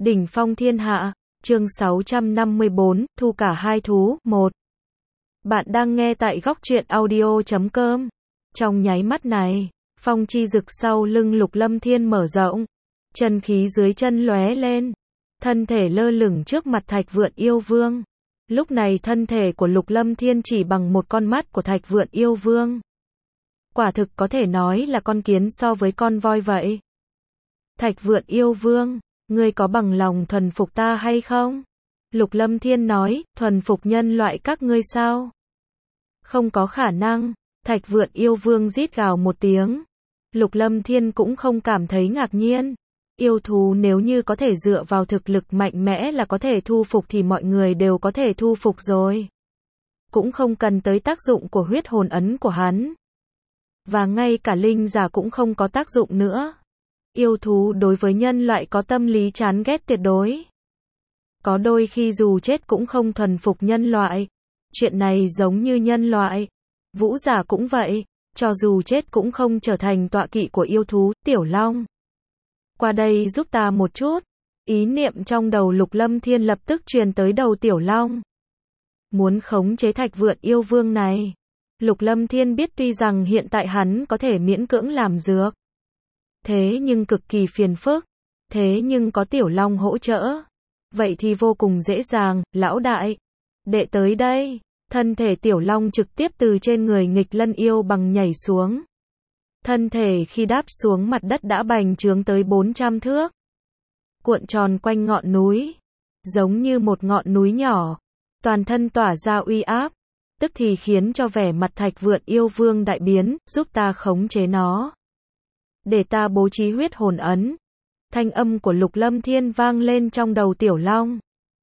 Đỉnh phong thiên hạ, chương 654, thu cả hai thú, 1. Bạn đang nghe tại góc truyện audio.com. Trong nháy mắt này, phong chi dực sau lưng Lục Lâm Thiên mở rộng, chân khí dưới chân lóe lên, thân thể lơ lửng trước mặt Thạch Vượn Yêu Vương. Lúc này thân thể của Lục Lâm Thiên chỉ bằng một con mắt của Thạch Vượn Yêu Vương. Quả thực có thể nói là con kiến so với con voi vậy. Thạch Vượn Yêu Vương, ngươi có bằng lòng thuần phục ta hay không? Lục Lâm Thiên nói, thuần phục nhân loại các ngươi sao? Không có khả năng. Thạch Vượn Yêu Vương rít gào một tiếng. Lục Lâm Thiên cũng không cảm thấy ngạc nhiên. Yêu thú nếu như có thể dựa vào thực lực mạnh mẽ là có thể thu phục thì mọi người đều có thể thu phục rồi. Cũng không cần tới tác dụng của huyết hồn ấn của hắn. Và ngay cả linh giả cũng không có tác dụng nữa. Yêu thú đối với nhân loại có tâm lý chán ghét tuyệt đối. Có đôi khi dù chết cũng không thuần phục nhân loại. Chuyện này giống như nhân loại. Vũ giả cũng vậy, cho dù chết cũng không trở thành tọa kỵ của yêu thú. Tiểu Long, qua đây giúp ta một chút. Ý niệm trong đầu Lục Lâm Thiên lập tức truyền tới đầu Tiểu Long. Muốn khống chế Thạch Vượn Yêu Vương này. Lục Lâm Thiên biết tuy rằng hiện tại hắn có thể miễn cưỡng làm dược. Thế nhưng cực kỳ phiền phức. Thế nhưng có Tiểu Long hỗ trợ. Vậy thì vô cùng dễ dàng, lão đại. Đệ tới đây. Thân thể Tiểu Long trực tiếp từ trên người Nghịch Lân Yêu bằng nhảy xuống. Thân thể khi đáp xuống mặt đất đã bành trướng tới 400 thước. Cuộn tròn quanh ngọn núi. Giống như một ngọn núi nhỏ. Toàn thân tỏa ra uy áp. Tức thì khiến cho vẻ mặt Thạch Vượn Yêu Vương đại biến, giúp ta khống chế nó. Để ta bố trí huyết hồn ấn. Thanh âm của Lục Lâm Thiên vang lên trong đầu Tiểu Long.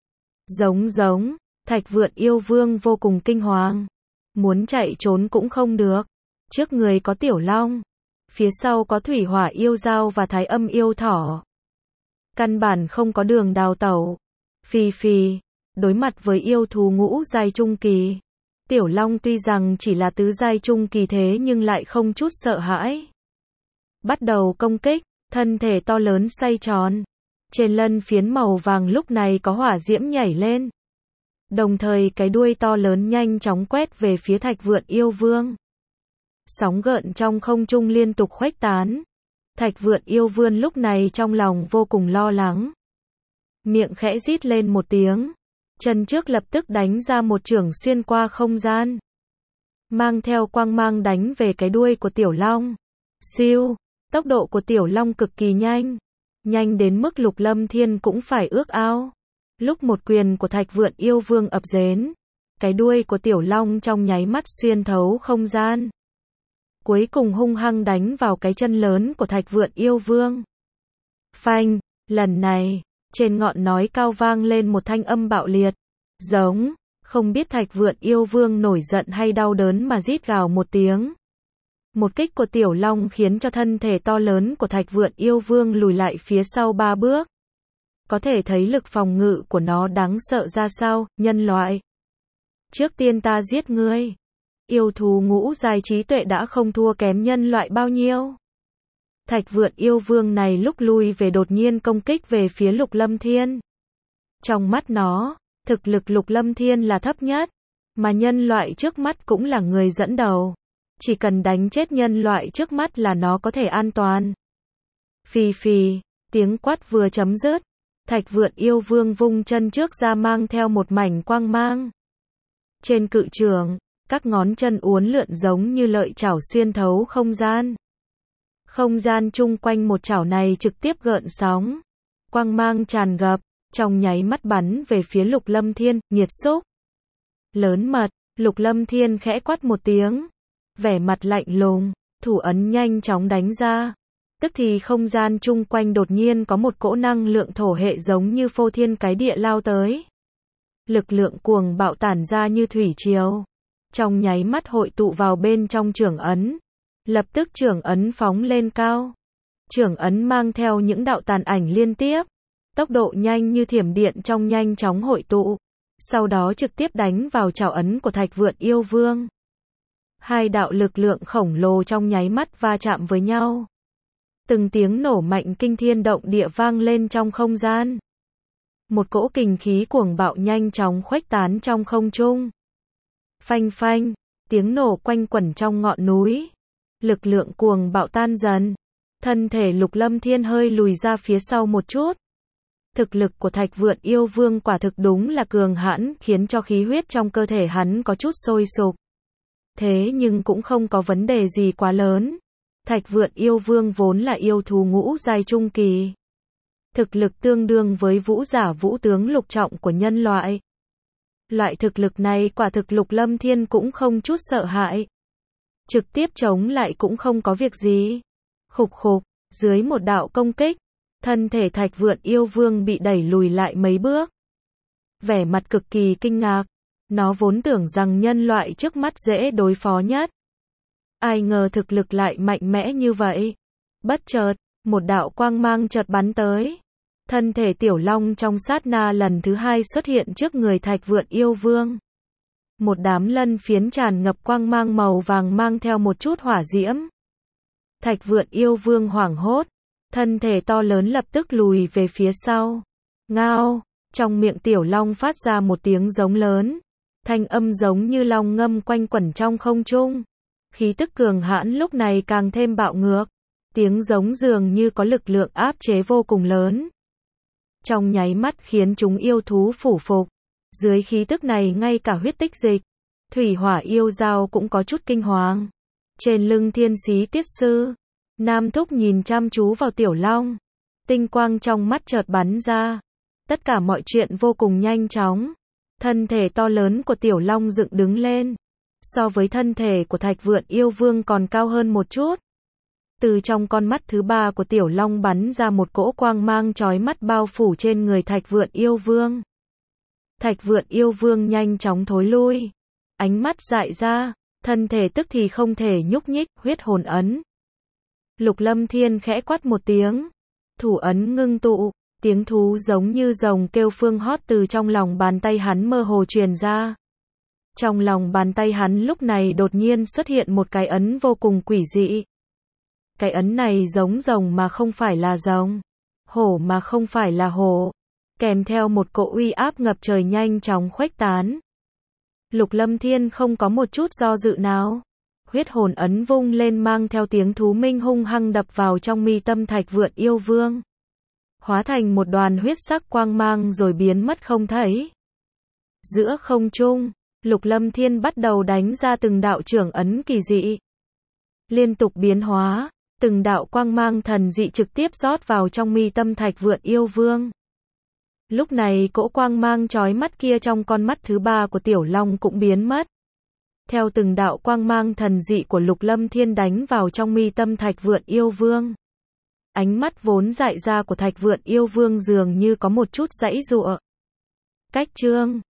Giống, Thạch Vượn Yêu Vương vô cùng kinh hoàng. Muốn chạy trốn cũng không được. Trước người có Tiểu Long. Phía sau có Thủy Hỏa Yêu Dao và Thái Âm Yêu Thỏ. Căn bản không có đường đào tẩu. Phì, đối mặt với yêu thú ngũ giai trung kỳ. Tiểu Long tuy rằng chỉ là tứ giai trung kỳ thế nhưng lại không chút sợ hãi. Bắt đầu công kích, thân thể to lớn xoay tròn. Trên lân phiến màu vàng lúc này có hỏa diễm nhảy lên. Đồng thời cái đuôi to lớn nhanh chóng quét về phía Thạch Vượn Yêu Vương. Sóng gợn trong không trung liên tục khuếch tán. Thạch Vượn Yêu Vương lúc này trong lòng vô cùng lo lắng. Miệng khẽ rít lên một tiếng. Chân trước lập tức đánh ra một chưởng xuyên qua không gian. Mang theo quang mang đánh về cái đuôi của Tiểu Long. Siêu, tốc độ của Tiểu Long cực kỳ nhanh. Nhanh đến mức Lục Lâm Thiên cũng phải ước ao. Lúc một quyền của Thạch Vượn Yêu Vương ập đến. Cái đuôi của Tiểu Long trong nháy mắt xuyên thấu không gian. Cuối cùng hung hăng đánh vào cái chân lớn của Thạch Vượn Yêu Vương. Phanh, lần này. Trên ngọn núi cao vang lên một thanh âm bạo liệt. Giống, không biết Thạch Vượn Yêu Vương nổi giận hay đau đớn mà rít gào một tiếng. Một kích của Tiểu Long khiến cho thân thể to lớn của Thạch Vượn Yêu Vương lùi lại phía sau 3 bước. Có thể thấy lực phòng ngự của nó đáng sợ ra sao, nhân loại. Trước tiên ta giết ngươi. Yêu thú ngũ giai trí tuệ đã không thua kém nhân loại bao nhiêu. Thạch Vượn Yêu Vương này lúc lui về đột nhiên công kích về phía Lục Lâm Thiên. Trong mắt nó, thực lực Lục Lâm Thiên là thấp nhất, mà nhân loại trước mắt cũng là người dẫn đầu. Chỉ cần đánh chết nhân loại trước mắt là nó có thể an toàn. Phì, tiếng quát vừa chấm dứt. Thạch Vượn Yêu Vương vung chân trước ra mang theo một mảnh quang mang. Trên cự trường, các ngón chân uốn lượn giống như lợi chảo xuyên thấu không gian. Không gian chung quanh một chảo này trực tiếp gợn sóng. Quang mang tràn ngập, trong nháy mắt bắn về phía Lục Lâm Thiên, nghiệt xúc. Lớn mật, Lục Lâm Thiên khẽ quát một tiếng. Vẻ mặt lạnh lùng, thủ ấn nhanh chóng đánh ra. Tức thì không gian chung quanh đột nhiên có một cỗ năng lượng thổ hệ giống như phô thiên cái địa lao tới. Lực lượng cuồng bạo tản ra như thủy triều. Trong nháy mắt hội tụ vào bên trong chưởng ấn. Lập tức chưởng ấn phóng lên cao. Chưởng ấn mang theo những đạo tàn ảnh liên tiếp. Tốc độ nhanh như thiểm điện trong nhanh chóng hội tụ. Sau đó trực tiếp đánh vào chảo ấn của Thạch Vượn Yêu Vương. Hai đạo lực lượng khổng lồ trong nháy mắt va chạm với nhau. Từng tiếng nổ mạnh kinh thiên động địa vang lên trong không gian. Một cỗ kình khí cuồng bạo nhanh chóng khuếch tán trong không trung. Phanh phanh, tiếng nổ quanh quẩn trong ngọn núi. Lực lượng cuồng bạo tan dần. Thân thể Lục Lâm Thiên hơi lùi ra phía sau một chút. Thực lực của Thạch Vượn Yêu Vương quả thực đúng là cường hãn, khiến cho khí huyết trong cơ thể hắn có chút sôi sục. Thế nhưng cũng không có vấn đề gì quá lớn. Thạch Vượn Yêu Vương vốn là yêu thú ngũ giai trung kỳ. Thực lực tương đương với vũ giả vũ tướng lục trọng của nhân loại. Loại thực lực này quả thực Lục Lâm Thiên cũng không chút sợ hãi. Trực tiếp chống lại cũng không có việc gì. Khục khục, dưới một đạo công kích, thân thể Thạch Vượn Yêu Vương bị đẩy lùi lại mấy bước. Vẻ mặt cực kỳ kinh ngạc. Nó vốn tưởng rằng nhân loại trước mắt dễ đối phó nhất. Ai ngờ thực lực lại mạnh mẽ như vậy. Bất chợt, một đạo quang mang chợt bắn tới. Thân thể Tiểu Long trong sát na lần thứ hai xuất hiện trước người Thạch Vượn Yêu Vương. Một đám lân phiến tràn ngập quang mang màu vàng mang theo một chút hỏa diễm. Thạch Vượn Yêu Vương hoảng hốt. Thân thể to lớn lập tức lùi về phía sau. Ngao, trong miệng Tiểu Long phát ra một tiếng giống lớn. Thanh âm giống như long ngâm quanh quẩn trong không trung. Khí tức cường hãn lúc này càng thêm bạo ngược. Tiếng giống dường như có lực lượng áp chế vô cùng lớn. Trong nháy mắt khiến chúng yêu thú phủ phục. Dưới khí tức này ngay cả huyết tích dịch, thủy hỏa yêu dao cũng có chút kinh hoàng. Trên lưng Thiên Xí Tiết Sư, Nam Thúc nhìn chăm chú vào Tiểu Long. Tinh quang trong mắt chợt bắn ra. Tất cả mọi chuyện vô cùng nhanh chóng. Thân thể to lớn của Tiểu Long dựng đứng lên. So với thân thể của Thạch Vượn Yêu Vương còn cao hơn một chút. Từ trong con mắt thứ ba của Tiểu Long bắn ra một cỗ quang mang chói mắt bao phủ trên người Thạch Vượn Yêu Vương. Thạch Vượn Yêu Vương nhanh chóng thối lui. Ánh mắt dại ra, thân thể tức thì không thể nhúc nhích, huyết hồn ấn. Lục Lâm Thiên khẽ quát một tiếng. Thủ ấn ngưng tụ, tiếng thú giống như rồng kêu phương hót từ trong lòng bàn tay hắn mơ hồ truyền ra. Trong lòng bàn tay hắn lúc này đột nhiên xuất hiện một cái ấn vô cùng quỷ dị. Cái ấn này giống rồng mà không phải là rồng, hổ mà không phải là hổ, kèm theo một cỗ uy áp ngập trời nhanh chóng khuếch tán. Lục Lâm Thiên không có một chút do dự nào. Huyết hồn ấn vung lên mang theo tiếng thú minh hung hăng đập vào trong mi tâm Thạch Vượn Yêu Vương. Hóa thành một đoàn huyết sắc quang mang rồi biến mất không thấy. Giữa không trung, Lục Lâm Thiên bắt đầu đánh ra từng đạo trưởng ấn kỳ dị. Liên tục biến hóa, từng đạo quang mang thần dị trực tiếp rót vào trong mi tâm Thạch Vượn Yêu Vương. Lúc này cỗ quang mang chói mắt kia trong con mắt thứ ba của Tiểu Long cũng biến mất. Theo từng đạo quang mang thần dị của Lục Lâm Thiên đánh vào trong mi tâm Thạch Vượn Yêu Vương. Ánh mắt vốn dại ra của Thạch Vượn Yêu Vương dường như có một chút giãy giụa. Cách chương